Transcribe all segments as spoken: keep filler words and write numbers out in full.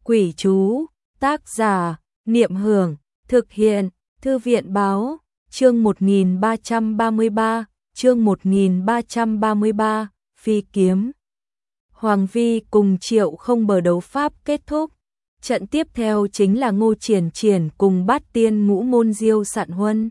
Quỷ chú, tác giả, Niệm Hưởng, thực hiện, Thư viện báo, chương một nghìn ba trăm ba mươi ba, chương một nghìn ba trăm ba mươi ba, phi kiếm. Hoàng Vi cùng Triệu Không Bờ đấu pháp kết thúc. Trận tiếp theo chính là Ngô Triển Triển cùng Bát Tiên Ngũ Môn Diêu Sạn Huân.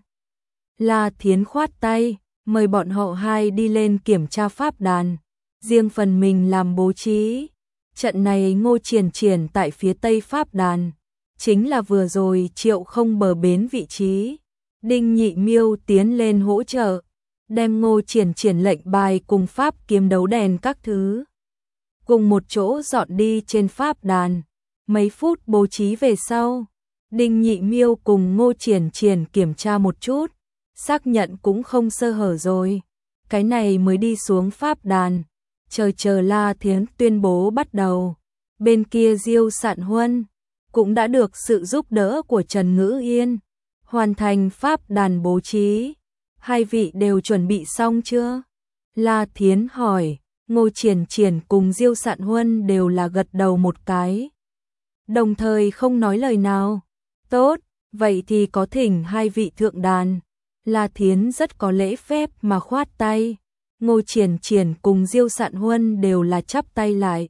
La Thiến khoát tay, mời bọn họ hai đi lên kiểm tra pháp đàn, riêng phần mình làm bố trí. Trận này Ngô Triển Triển tại phía tây pháp đàn, chính là vừa rồi Triệu Không Bờ bến vị trí. Đinh Nhị Miêu tiến lên hỗ trợ, đem Ngô Triển Triển lệnh bài cùng pháp kiếm đấu đèn các thứ cùng một chỗ dọn đi trên pháp đàn. Mấy phút bố trí về sau, Đinh Nhị Miêu cùng Ngô Triển Triển kiểm tra một chút, xác nhận cũng không sơ hở rồi. Cái này mới đi xuống pháp đàn, chờ chờ La Thiến tuyên bố bắt đầu. Bên kia Diêu Sạn Huân cũng đã được sự giúp đỡ của Trần Ngữ Yên hoàn thành pháp đàn bố trí. Hai vị đều chuẩn bị xong chưa? La Thiến hỏi. Ngô Triển Triển cùng Diêu Sạn Huân đều là gật đầu một cái, đồng thời không nói lời nào. Tốt, vậy thì có thỉnh hai vị thượng đàn. La Thiến rất có lễ phép mà khoát tay. Ngô Triển Triển cùng Diêu Sạn Huân đều là chắp tay lại,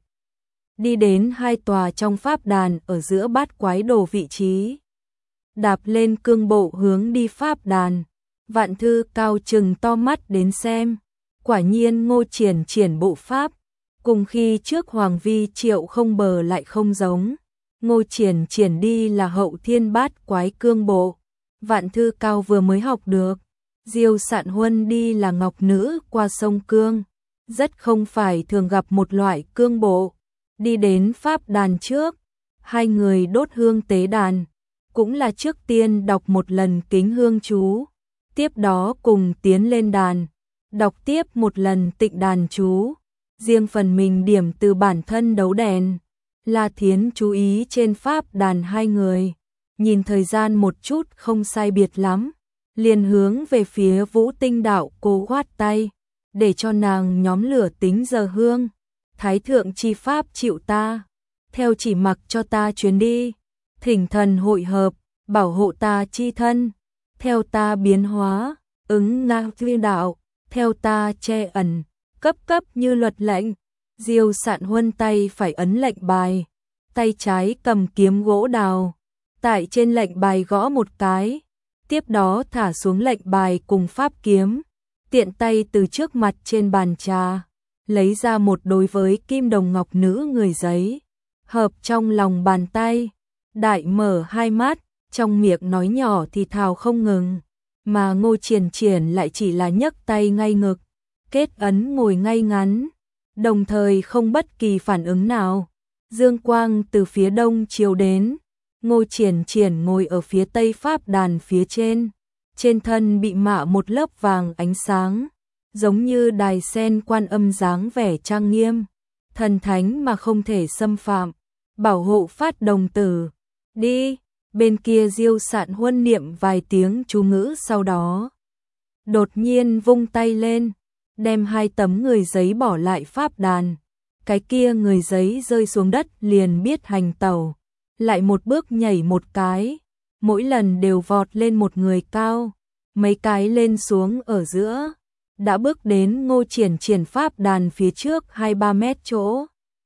đi đến hai tòa trong pháp đàn ở giữa bát quái đồ vị trí, đạp lên cương bộ hướng đi pháp đàn. Vạn Thư Cao trừng to mắt đến xem. Quả nhiên Ngô Triển Triển bộ pháp cùng khi trước Hoàng Vi Triệu Không Bờ lại không giống. Ngô Triển Triển đi là hậu thiên bát quái cương bộ, Vạn Thư Cao vừa mới học được. Diêu Sạn Huân đi là ngọc nữ qua sông cương, rất không phải thường gặp một loại cương bộ. Đi đến pháp đàn trước, hai người đốt hương tế đàn, cũng là trước tiên đọc một lần kính hương chú, tiếp đó cùng tiến lên đàn, đọc tiếp một lần tịnh đàn chú, riêng phần mình điểm từ bản thân đấu đèn. La Thiến chú ý trên pháp đàn hai người, nhìn thời gian một chút không sai biệt lắm, liền hướng về phía Vũ Tinh Đạo cô khoát tay, để cho nàng nhóm lửa tính giờ hương. Thái thượng chi pháp chịu ta, theo chỉ mặc cho ta chuyến đi, thỉnh thần hội hợp, bảo hộ ta chi thân, theo ta biến hóa, ứng ngang thiên đạo, theo ta che ẩn, cấp cấp như luật lệnh. Diêu Sạn Huân tay phải ấn lệnh bài, tay trái cầm kiếm gỗ đào, tại trên lệnh bài gõ một cái, tiếp đó thả xuống lệnh bài cùng pháp kiếm, tiện tay từ trước mặt trên bàn trà lấy ra một đối với kim đồng ngọc nữ người giấy, hợp trong lòng bàn tay. Đại mở hai mắt, trong miệng nói nhỏ thì thào không ngừng, mà Ngô Triển Triển lại chỉ là nhấc tay ngay ngực, kết ấn ngồi ngay ngắn, đồng thời không bất kỳ phản ứng nào. Dương quang từ phía đông chiếu đến, Ngô Triển Triển ngồi ở phía tây pháp đàn phía trên, trên thân bị mạ một lớp vàng ánh sáng, giống như đài sen Quan Âm dáng vẻ trang nghiêm, thần thánh mà không thể xâm phạm, bảo hộ phát đồng tử. Đi. Bên kia Diêu Sạn Huân niệm vài tiếng chú ngữ, sau đó đột nhiên vung tay lên, đem hai tấm người giấy bỏ lại pháp đàn. Cái kia người giấy rơi xuống đất liền biết hành tẩu, lại một bước nhảy một cái, mỗi lần đều vọt lên một người cao, mấy cái lên xuống ở giữa, đã bước đến Ngô Triển Triển pháp đàn phía trước hai ba mét chỗ.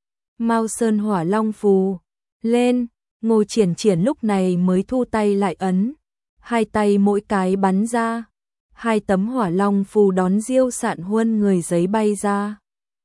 Mao Sơn Hỏa Long phù lên. Ngô Triển Triển lúc này mới thu tay lại ấn, hai tay mỗi cái bắn ra, hai tấm hỏa long phù đón Diêu Sạn Huân người giấy bay ra.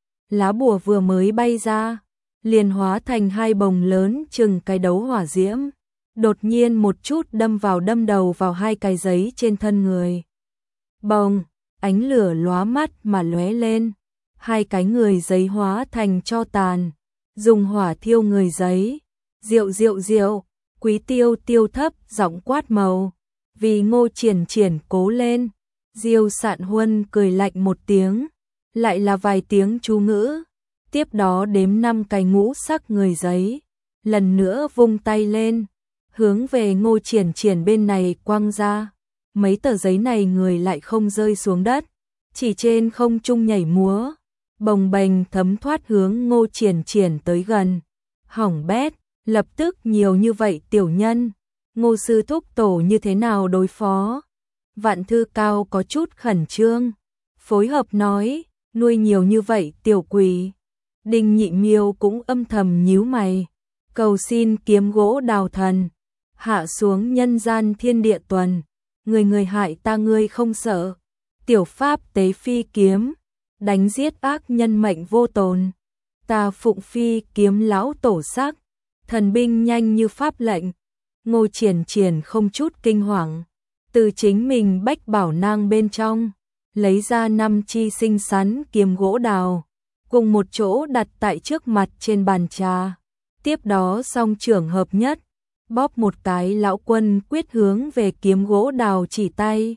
Lá bùa vừa mới bay ra, liền hóa thành hai bồng lớn chừng cái đấu hỏa diễm, đột nhiên một chút đâm vào đâm đầu vào hai cái giấy trên thân người. Bồng, ánh lửa lóa mắt mà lóe lên, hai cái người giấy hóa thành tro tàn, dùng hỏa thiêu người giấy. Rượu rượu rượu, Quý Tiêu Tiêu thấp giọng quát màu, vì Ngô Triển Triển cố lên. Diêu Sạn Huân cười lạnh một tiếng, lại là vài tiếng chú ngữ, tiếp đó đếm năm cái ngũ sắc người giấy, lần nữa vung tay lên, hướng về Ngô Triển Triển bên này quăng ra. Mấy tờ giấy này người lại không rơi xuống đất, chỉ trên không trung nhảy múa, bồng bềnh thấm thoát hướng Ngô Triển Triển tới gần. Hỏng bét, Lập tức nhiều như vậy tiểu nhân, Ngô sư thúc tổ như thế nào đối phó? Vạn Thư Cao có chút khẩn trương, phối hợp nói, nuôi nhiều như vậy tiểu quỷ. Đinh Nhị Miêu cũng âm thầm nhíu mày, cầu xin kiếm gỗ đào thần, hạ xuống nhân gian thiên địa tuần, người người hại ta ngươi không sợ, tiểu pháp tế phi kiếm, đánh giết ác nhân mệnh vô tồn, ta phụng phi kiếm lão tổ sắc, thần binh nhanh như pháp lệnh. Ngô Triển Triển không chút kinh hoàng, từ chính mình bách bảo nang bên trong, lấy ra năm chi xinh xắn kiếm gỗ đào, cùng một chỗ đặt tại trước mặt trên bàn trà. Tiếp đó song trưởng hợp nhất, bóp một cái lão quân quyết hướng về kiếm gỗ đào chỉ tay.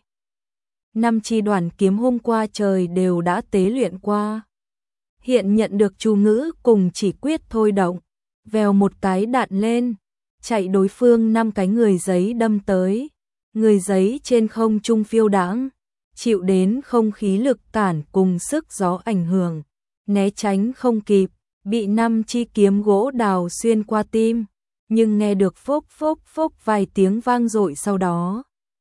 Năm chi đoàn kiếm hôm qua trời đều đã tế luyện qua. Hiện nhận được chú ngữ cùng chỉ quyết thôi động, vèo một cái đạn lên, chạy đối phương năm cái người giấy đâm tới. Người giấy trên không trung phiêu đãng, chịu đến không khí lực cản cùng sức gió ảnh hưởng, né tránh không kịp, bị năm chi kiếm gỗ đào xuyên qua tim, nhưng nghe được phốc phốc phốc vài tiếng vang dội sau đó.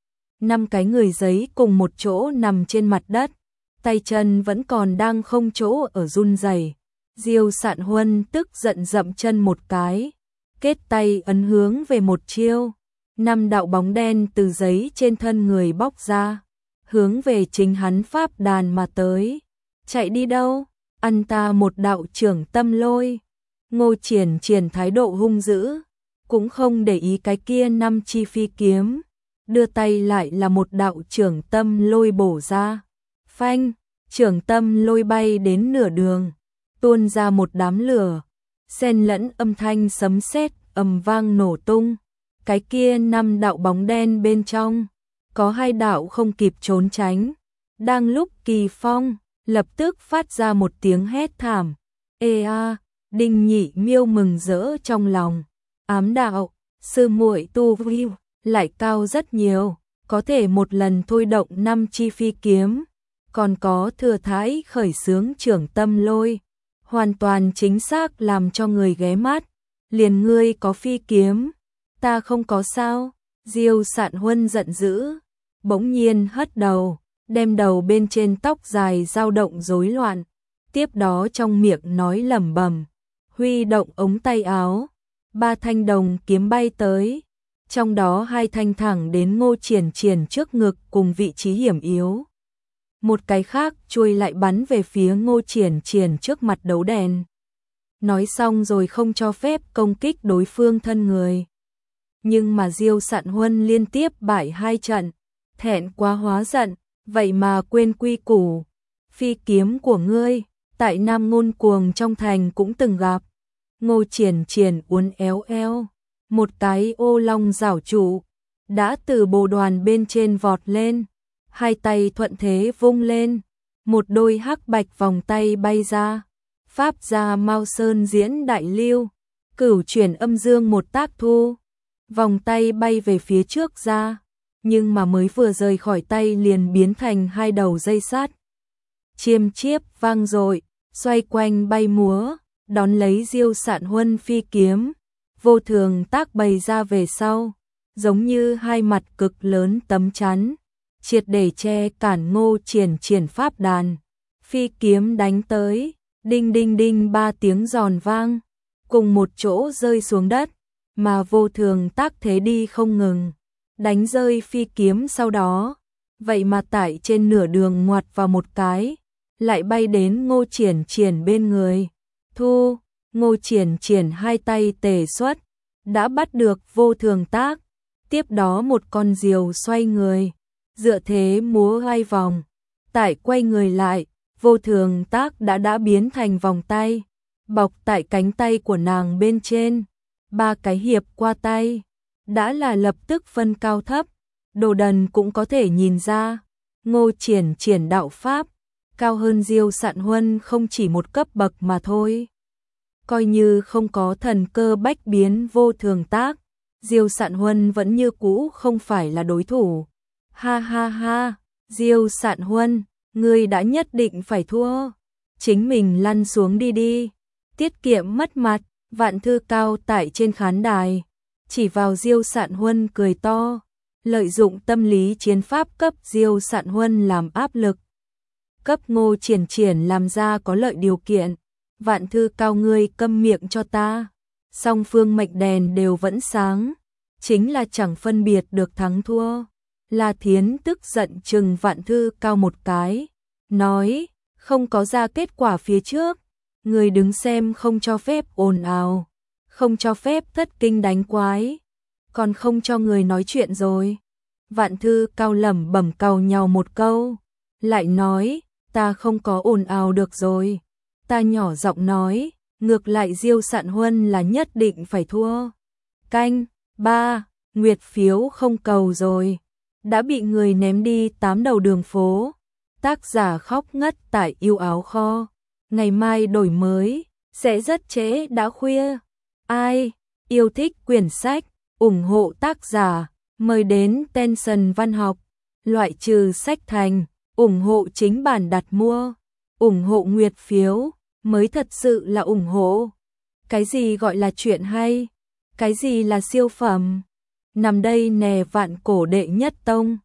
Năm cái người giấy cùng một chỗ nằm trên mặt đất, tay chân vẫn còn đang không chỗ ở run rẩy. Diêu Sạn Huân tức giận dậm chân một cái, kết tay ấn hướng về một chiêu. Năm đạo bóng đen từ giấy trên thân người bóc ra, hướng về chính hắn pháp đàn mà tới. Chạy đi đâu? Ăn ta một đạo trưởng tâm lôi. Ngô Triển Triển thái độ hung dữ, cũng không để ý cái kia năm chi phi kiếm, đưa tay lại là một đạo trưởng tâm lôi bổ ra. Phanh, trưởng tâm lôi bay đến nửa đường, tuôn ra một đám lửa, xen lẫn âm thanh sấm sét ầm vang nổ tung. Cái kia năm đạo bóng đen bên trong, có hai đạo không kịp trốn tránh. Đang lúc Kỳ Phong lập tức phát ra một tiếng hét thảm. Ê a, Đinh Nhị Miêu mừng rỡ trong lòng. Ám đạo, sư muội tu vi lại cao rất nhiều, có thể một lần thôi động năm chi phi kiếm, còn có thừa thái khởi xướng trưởng tâm lôi, hoàn toàn chính xác làm cho người ghé mắt. Liền ngươi có phi kiếm, ta không có sao? Diêu Sạn Huân giận dữ, bỗng nhiên hất đầu, đem đầu bên trên tóc dài dao động rối loạn, tiếp đó trong miệng nói lẩm bẩm, huy động ống tay áo, ba thanh đồng kiếm bay tới, trong đó hai thanh thẳng đến Ngô Triển Triển trước ngực cùng vị trí hiểm yếu. Một cái khác chui lại bắn về phía Ngô Triển Triển trước mặt đấu đèn. Nói xong rồi không cho phép công kích đối phương thân người. Nhưng mà Diêu Sạn Huân liên tiếp bại hai trận, thẹn quá hóa giận, vậy mà quên quy củ. Phi kiếm của ngươi, tại Nam Ngôn Cuồng trong thành cũng từng gặp. Ngô Triển Triển uốn éo eo, một cái ô long giảo trụ, đã từ bồ đoàn bên trên vọt lên, hai tay thuận thế vung lên, một đôi hắc bạch vòng tay bay ra. Pháp gia Mao Sơn diễn đại lưu, cửu chuyển âm dương một tác thu, vòng tay bay về phía trước ra, nhưng mà mới vừa rời khỏi tay liền biến thành hai đầu dây sắt. Chiêm chiếp vang dội, xoay quanh bay múa, đón lấy Diêu Sạn Huân phi kiếm, vô thường tác bày ra về sau, giống như hai mặt cực lớn tấm chắn, triệt để che cản Ngô Triển Triển pháp đàn. Phi kiếm đánh tới, đinh đinh đinh ba tiếng giòn vang, cùng một chỗ rơi xuống đất, mà vô thường tác thế đi không ngừng, đánh rơi phi kiếm sau đó, vậy mà tại trên nửa đường ngoặt vào một cái, lại bay đến Ngô Triển Triển bên người. Thu, Ngô Triển Triển hai tay tề xuất, đã bắt được vô thường tác, tiếp đó một con diều xoay người, dựa thế múa hai vòng, tại quay người lại, vô thường tác đã đã biến thành vòng tay, bọc tại cánh tay của nàng bên trên, ba cái hiệp qua tay, đã là lập tức phân cao thấp, đồ đần cũng có thể nhìn ra, Ngô Triển Triển đạo pháp, cao hơn Diêu Sạn Huân không chỉ một cấp bậc mà thôi. Coi như không có thần cơ bách biến vô thường tác, Diêu Sạn Huân vẫn như cũ không phải là đối thủ. Ha ha ha, Diêu Sạn Huân, ngươi đã nhất định phải thua, chính mình lăn xuống đi đi, tiết kiệm mất mặt. Vạn Thư Cao tại trên khán đài, chỉ vào Diêu Sạn Huân cười to, lợi dụng tâm lý chiến pháp cấp Diêu Sạn Huân làm áp lực. Cấp Ngô Triển Triển làm ra có lợi điều kiện, Vạn Thư Cao ngươi câm miệng cho ta. Song phương mệnh đèn đều vẫn sáng, chính là chẳng phân biệt được thắng thua. La Thiến tức giận chừng Vạn Thư Cao một cái, nói, không có ra kết quả phía trước, người đứng xem không cho phép ồn ào, không cho phép thất kinh đánh quái, còn không cho người nói chuyện rồi. Vạn Thư Cao lẩm bẩm càu nhau một câu, lại nói, ta không có ồn ào được rồi. Ta nhỏ giọng nói, ngược lại Diêu Sạn Huân là nhất định phải thua. Canh, ba, nguyệt phiếu không cầu rồi, đã bị người ném đi tám đầu đường phố. Tác giả khóc ngất tại yêu áo kho, ngày mai đổi mới, sẽ rất trễ đã khuya. Ai yêu thích quyển sách, ủng hộ tác giả, mời đến Tension Văn học, loại trừ sách thành, ủng hộ chính bản đặt mua, ủng hộ nguyệt phiếu, mới thật sự là ủng hộ. Cái gì gọi là chuyện hay? Cái gì là siêu phẩm? Nằm đây nè vạn cổ đệ nhất tông.